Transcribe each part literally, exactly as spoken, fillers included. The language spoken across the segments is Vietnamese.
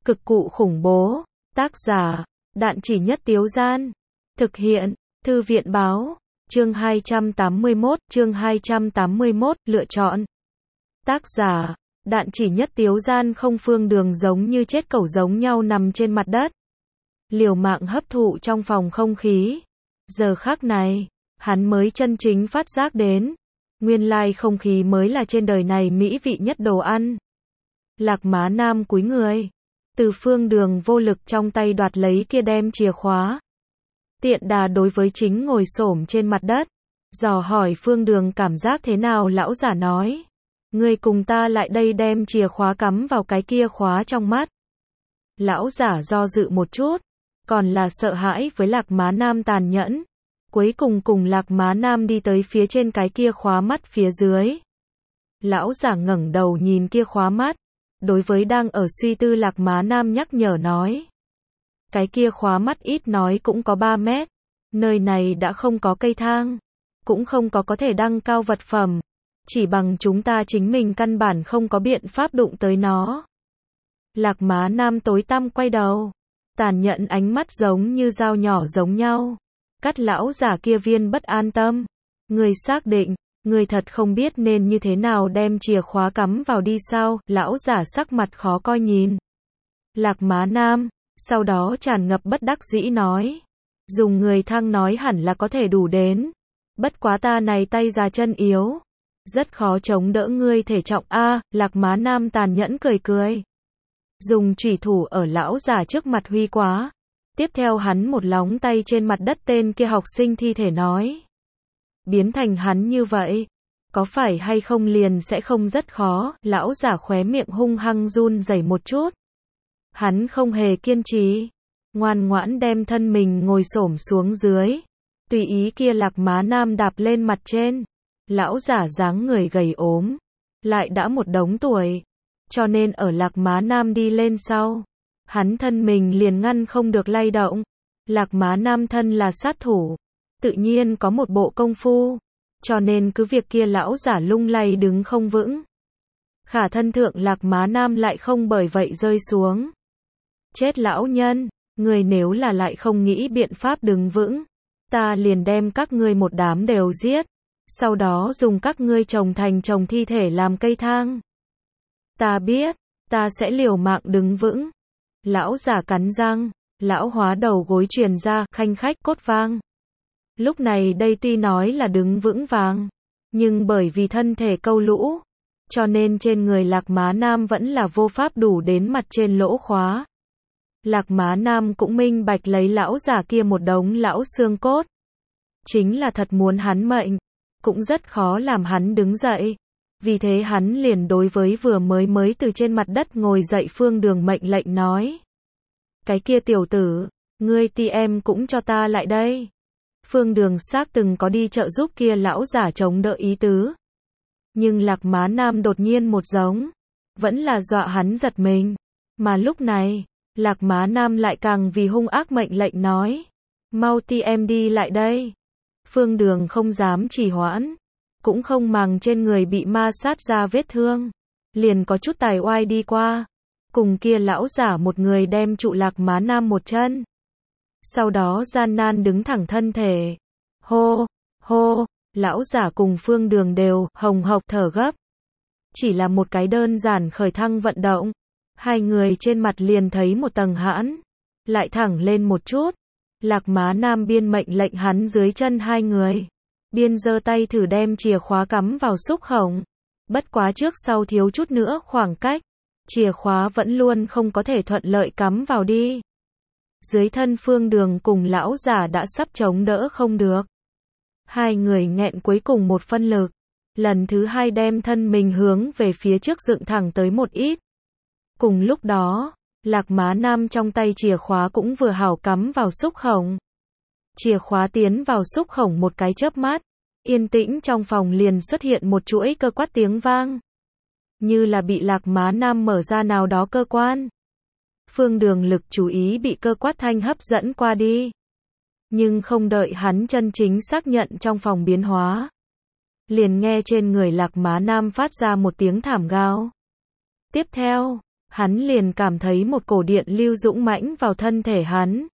Cực cụ khủng bố. Tác giả, Đạn Chỉ Nhất Tiếu Gian. Thực hiện, Thư viện báo. Chương hai trăm tám mươi mốt, chương hai trăm tám mươi mốt, lựa chọn. Tác giả, Đạn Chỉ Nhất Tiếu Gian. Không, Phương Đường giống như chết cẩu giống nhau nằm trên mặt đất, liều mạng hấp thụ trong phòng không khí. Giờ khắc này, hắn mới chân chính phát giác đến, nguyên lai không khí mới là trên đời này mỹ vị nhất đồ ăn. Lạc Má Nam cúi người, từ Phương Đường vô lực trong tay đoạt lấy kia đem chìa khóa. Tiện đà đối với chính ngồi xổm trên mặt đất, dò hỏi Phương Đường cảm giác thế nào. Lão giả nói, ngươi cùng ta lại đây đem chìa khóa cắm vào cái kia khóa trong mắt. Lão giả do dự một chút, còn là sợ hãi với Lạc Má Nam tàn nhẫn. Cuối cùng cùng Lạc Má Nam đi tới phía trên cái kia khóa mắt phía dưới. Lão giả ngẩng đầu nhìn kia khóa mắt, đối với đang ở suy tư Lạc Má Nam nhắc nhở nói, cái kia khóa mắt ít nói cũng có ba mét, nơi này đã không có cây thang, cũng không có có thể đăng cao vật phẩm, chỉ bằng chúng ta chính mình căn bản không có biện pháp đụng tới nó. Lạc Má Nam tối tăm quay đầu, tàn nhẫn ánh mắt giống như dao nhỏ giống nhau, cắt lão giả kia viên bất an tâm. Người xác định, người thật không biết nên như thế nào đem chìa khóa cắm vào đi sao? Lão giả sắc mặt khó coi nhìn Lạc Má Nam, sau đó tràn ngập bất đắc dĩ nói, dùng người thang nói hẳn là có thể đủ đến, bất quá ta này tay già chân yếu, rất khó chống đỡ ngươi thể trọng a. Lạc Má Nam tàn nhẫn cười cười, dùng chủy thủ ở lão giả trước mặt huy quá. Tiếp theo hắn một lóng tay trên mặt đất tên kia học sinh thi thể nói, biến thành hắn như vậy, có phải hay không liền sẽ không rất khó. Lão giả khóe miệng hung hăng run rẩy một chút. Hắn không hề kiên trì, ngoan ngoãn đem thân mình ngồi xổm xuống dưới, tùy ý kia Lạc Má Nam đạp lên mặt trên. Lão giả dáng người gầy ốm, lại đã một đống tuổi, cho nên ở Lạc Má Nam đi lên sau, hắn thân mình liền ngăn không được lay động. Lạc Má Nam thân là sát thủ, tự nhiên có một bộ công phu, cho nên cứ việc kia lão giả lung lay đứng không vững, khả thân thượng Lạc Má Nam lại không bởi vậy rơi xuống. Chết lão nhân, người nếu là lại không nghĩ biện pháp đứng vững, ta liền đem các ngươi một đám đều giết, sau đó dùng các ngươi trồng thành trồng thi thể làm cây thang. Ta biết, ta sẽ liều mạng đứng vững. Lão giả cắn răng, lão hóa đầu gối truyền ra, khanh khách cốt vang. Lúc này đây tuy nói là đứng vững vàng, nhưng bởi vì thân thể câu lũ, cho nên trên người Lạc Má Nam vẫn là vô pháp đủ đến mặt trên lỗ khóa. Lạc Má Nam cũng minh bạch lấy lão giả kia một đống lão xương cốt, chính là thật muốn hắn mệnh, cũng rất khó làm hắn đứng dậy. Vì thế hắn liền đối với vừa mới mới từ trên mặt đất ngồi dậy Phương Đường mệnh lệnh nói, cái kia tiểu tử, ngươi ti em cũng cho ta lại đây. Phương Đường xác từng có đi trợ giúp kia lão giả chống đỡ ý tứ, nhưng Lạc Má Nam đột nhiên một giống, vẫn là dọa hắn giật mình. Mà lúc này, Lạc Má Nam lại càng vì hung ác mệnh lệnh nói, mau ti em đi lại đây. Phương Đường không dám trì hoãn, cũng không màng trên người bị ma sát ra vết thương, liền có chút tài oai đi qua, cùng kia lão giả một người đem trụ Lạc Má Nam một chân, sau đó gian nan đứng thẳng thân thể. Hô, hô, lão giả cùng Phương Đường đều hồng hộc thở gấp. Chỉ là một cái đơn giản khởi thăng vận động, hai người trên mặt liền thấy một tầng hãn, lại thẳng lên một chút. Lạc Má Nam biên mệnh lệnh hắn dưới chân hai người, biên giơ tay thử đem chìa khóa cắm vào xúc khổng. Bất quá trước sau thiếu chút nữa khoảng cách, chìa khóa vẫn luôn không có thể thuận lợi cắm vào đi. Dưới thân Phương Đường cùng lão giả đã sắp chống đỡ không được. Hai người nghẹn cuối cùng một phân lực, lần thứ hai đem thân mình hướng về phía trước dựng thẳng tới một ít. Cùng lúc đó, Lạc Má Nam trong tay chìa khóa cũng vừa hảo cắm vào xúc khổng. Chìa khóa tiến vào xúc khổng một cái chớp mắt, yên tĩnh trong phòng liền xuất hiện một chuỗi cơ quát tiếng vang, như là bị Lạc Má Nam mở ra nào đó cơ quan. Phương Đường lực chú ý bị cơ quát thanh hấp dẫn qua đi, nhưng không đợi hắn chân chính xác nhận trong phòng biến hóa, liền nghe trên người Lạc Má Nam phát ra một tiếng thảm gào. Tiếp theo, hắn liền cảm thấy một cổ điện lưu dũng mãnh vào thân thể hắn.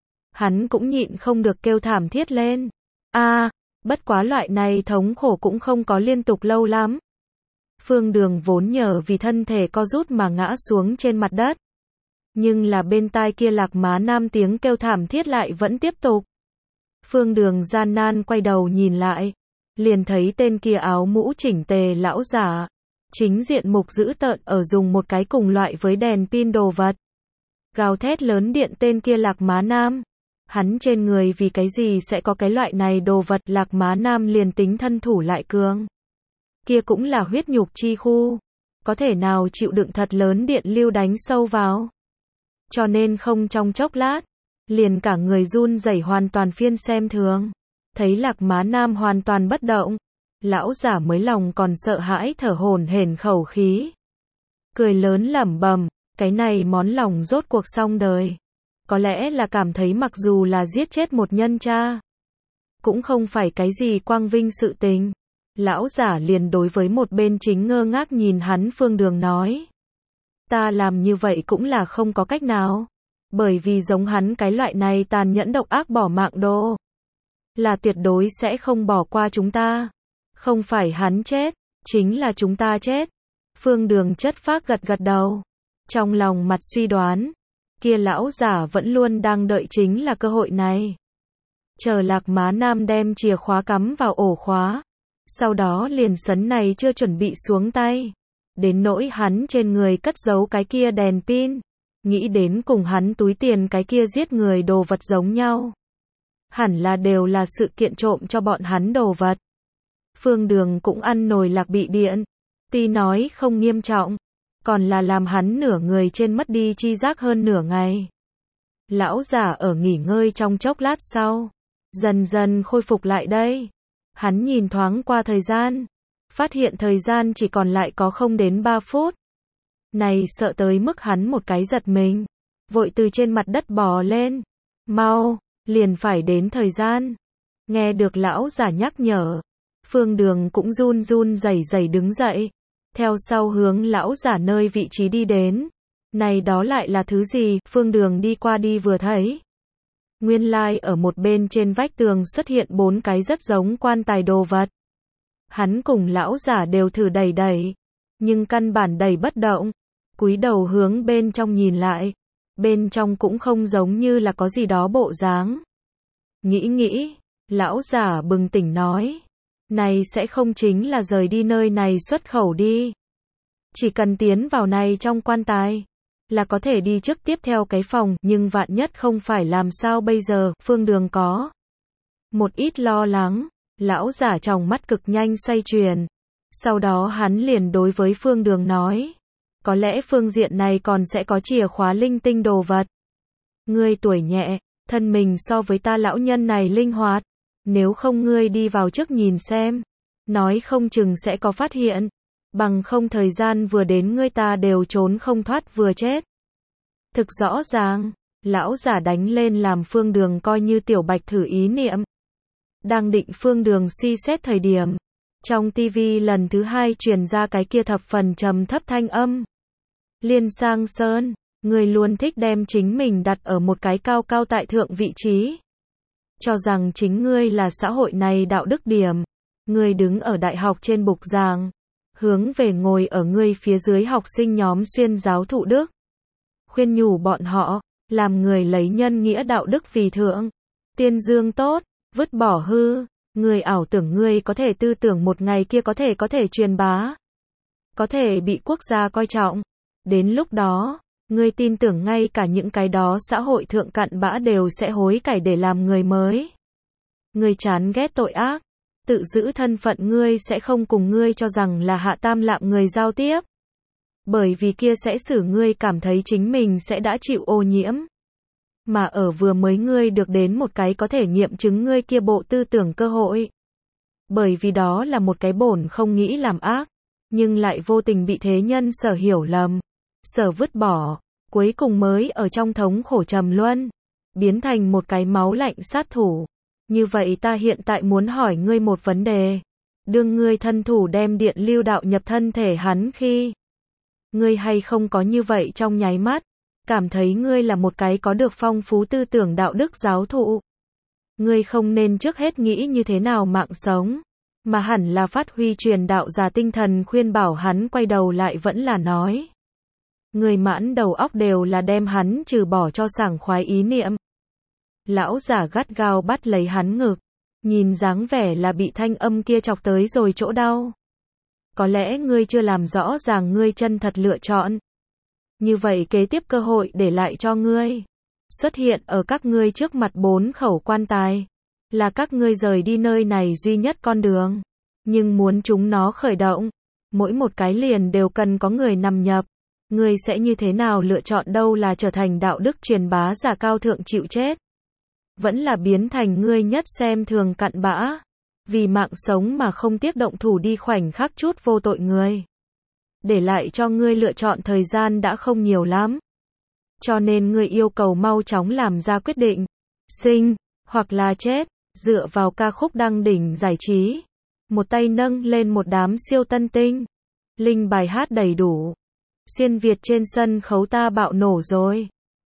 Hắn cũng nhịn không được kêu thảm thiết lên. A, à, bất quá loại này thống khổ cũng không có liên tục lâu lắm. Phương Đường vốn nhờ vì thân thể co rút mà ngã xuống trên mặt đất. Nhưng là bên tai kia Lạc Má Nam tiếng kêu thảm thiết lại vẫn tiếp tục. Phương Đường gian nan quay đầu nhìn lại, liền thấy tên kia áo mũ chỉnh tề lão giả, chính diện mục dữ tợn ở dùng một cái cùng loại với đèn pin đồ vật. Gào thét lớn điện tên kia Lạc Má Nam. Hắn trên người vì cái gì sẽ có cái loại này đồ vật, Lạc Má Nam liền tính thân thủ lại cường. Kia cũng là huyết nhục chi khu. Có thể nào chịu đựng thật lớn điện lưu đánh sâu vào. Cho nên không trong chốc lát, liền cả người run rẩy hoàn toàn phiên xem thường. Thấy Lạc Má Nam hoàn toàn bất động, lão giả mới lòng còn sợ hãi thở hổn hển khẩu khí. Cười lớn lẩm bẩm, cái này món lòng rốt cuộc xong đời. Có lẽ là cảm thấy mặc dù là giết chết một nhân cha, cũng không phải cái gì quang vinh sự tình. Lão giả liền đối với một bên chính ngơ ngác nhìn hắn Phương Đường nói. Ta làm như vậy cũng là không có cách nào. Bởi vì giống hắn cái loại này tàn nhẫn độc ác bỏ mạng đồ, là tuyệt đối sẽ không bỏ qua chúng ta. Không phải hắn chết, chính là chúng ta chết. Phương Đường chất phác gật gật đầu. Trong lòng mặt suy đoán, kia lão giả vẫn luôn đang đợi chính là cơ hội này. Chờ Lạc Má Nam đem chìa khóa cắm vào ổ khóa. Sau đó liền sấn này chưa chuẩn bị xuống tay. Đến nỗi hắn trên người cất giấu cái kia đèn pin. Nghĩ đến cùng hắn túi tiền cái kia giết người đồ vật giống nhau. Hẳn là đều là sự kiện trộm cho bọn hắn đồ vật. Phương Đường cũng ăn nồi lạc bị điện. Tuy nói không nghiêm trọng, còn là làm hắn nửa người trên mất đi chi giác hơn nửa ngày. Lão giả ở nghỉ ngơi trong chốc lát sau, dần dần khôi phục lại đây. Hắn nhìn thoáng qua thời gian, phát hiện thời gian chỉ còn lại có không đến ba phút. Này sợ tới mức hắn một cái giật mình, vội từ trên mặt đất bò lên. Mau, liền phải đến thời gian. Nghe được lão giả nhắc nhở, Phương Đường cũng run run rẩy rẩy đứng dậy, theo sau hướng lão giả nơi vị trí đi đến. Này đó lại là thứ gì? Phương Đường đi qua đi vừa thấy. Nguyên lai like ở một bên trên vách tường xuất hiện bốn cái rất giống quan tài đồ vật. Hắn cùng lão giả đều thử đẩy đẩy, nhưng căn bản đẩy bất động. Cúi đầu hướng bên trong nhìn lại, bên trong cũng không giống như là có gì đó bộ dáng. Nghĩ nghĩ, lão giả bừng tỉnh nói, này sẽ không chính là rời đi nơi này xuất khẩu đi. Chỉ cần tiến vào này trong quan tài, là có thể đi trước tiếp theo cái phòng, nhưng vạn nhất không phải làm sao bây giờ. Phương Đường có một ít lo lắng. Lão giả trong mắt cực nhanh xoay chuyển. Sau đó hắn liền đối với Phương Đường nói, có lẽ phương diện này còn sẽ có chìa khóa linh tinh đồ vật. Ngươi tuổi nhẹ, thân mình so với ta lão nhân này linh hoạt. Nếu không ngươi đi vào trước nhìn xem. Nói không chừng sẽ có phát hiện. Bằng không thời gian vừa đến ngươi ta đều trốn không thoát vừa chết. Thực rõ ràng, lão giả đánh lên làm Phương Đường coi như tiểu bạch thử ý niệm. Đang định Phương Đường suy xét thời điểm, trong tivi lần thứ hai truyền ra cái kia thập phần trầm thấp thanh âm. Liên Sang Sơn, người luôn thích đem chính mình đặt ở một cái cao cao tại thượng vị trí. Cho rằng chính ngươi là xã hội này đạo đức điểm. Ngươi đứng ở đại học trên bục giảng, hướng về ngồi ở ngươi phía dưới học sinh nhóm xuyên giáo thụ đức. Khuyên nhủ bọn họ, làm người lấy nhân nghĩa đạo đức vì thượng. Tiên dương tốt, vứt bỏ hư. Người ảo tưởng ngươi có thể tư tưởng một ngày kia có thể có thể truyền bá. Có thể bị quốc gia coi trọng. Đến lúc đó, ngươi tin tưởng ngay cả những cái đó xã hội thượng cặn bã đều sẽ hối cải để làm người mới. Ngươi chán ghét tội ác, tự giữ thân phận ngươi sẽ không cùng ngươi cho rằng là hạ tam lạm người giao tiếp. Bởi vì kia sẽ xử ngươi cảm thấy chính mình sẽ đã chịu ô nhiễm. Mà ở vừa mới ngươi được đến một cái có thể nghiệm chứng ngươi kia bộ tư tưởng cơ hội. Bởi vì đó là một cái bổn không nghĩ làm ác, nhưng lại vô tình bị thế nhân sở hiểu lầm, sở vứt bỏ, cuối cùng mới ở trong thống khổ trầm luân, biến thành một cái máu lạnh sát thủ. Như vậy ta hiện tại muốn hỏi ngươi một vấn đề. Đương ngươi thân thủ đem điện lưu đạo nhập thân thể hắn khi, Ngươi hay không có như vậy trong nháy mắt, cảm thấy ngươi là một cái có được phong phú tư tưởng đạo đức giáo thụ. Ngươi không nên trước hết nghĩ như thế nào mạng sống, mà hẳn là phát huy truyền đạo giả tinh thần khuyên bảo hắn quay đầu lại vẫn là nói. Người mãn đầu óc đều là đem hắn trừ bỏ cho sảng khoái ý niệm. Lão giả gắt gao bắt lấy hắn ngực, nhìn dáng vẻ là bị thanh âm kia chọc tới rồi chỗ đau. Có lẽ ngươi chưa làm rõ ràng ngươi chân thật lựa chọn. Như vậy kế tiếp cơ hội để lại cho ngươi. Xuất hiện ở các ngươi trước mặt bốn khẩu quan tài. Là các ngươi rời đi nơi này duy nhất con đường. Nhưng muốn chúng nó khởi động, mỗi một cái liền đều cần có người nằm nhập. Ngươi sẽ như thế nào lựa chọn đâu là trở thành đạo đức truyền bá giả cao thượng chịu chết. Vẫn là biến thành ngươi nhất xem thường cặn bã. Vì mạng sống mà không tiếc động thủ đi khoảnh khắc chút vô tội người. Để lại cho ngươi lựa chọn thời gian đã không nhiều lắm. Cho nên ngươi yêu cầu mau chóng làm ra quyết định. Sinh, hoặc là chết, dựa vào ca khúc đăng đỉnh giải trí. Một tay nâng lên một đám siêu tân tinh. Linh bài hát đầy đủ. Xuyên Việt trên sân khấu ta bạo nổ rồi.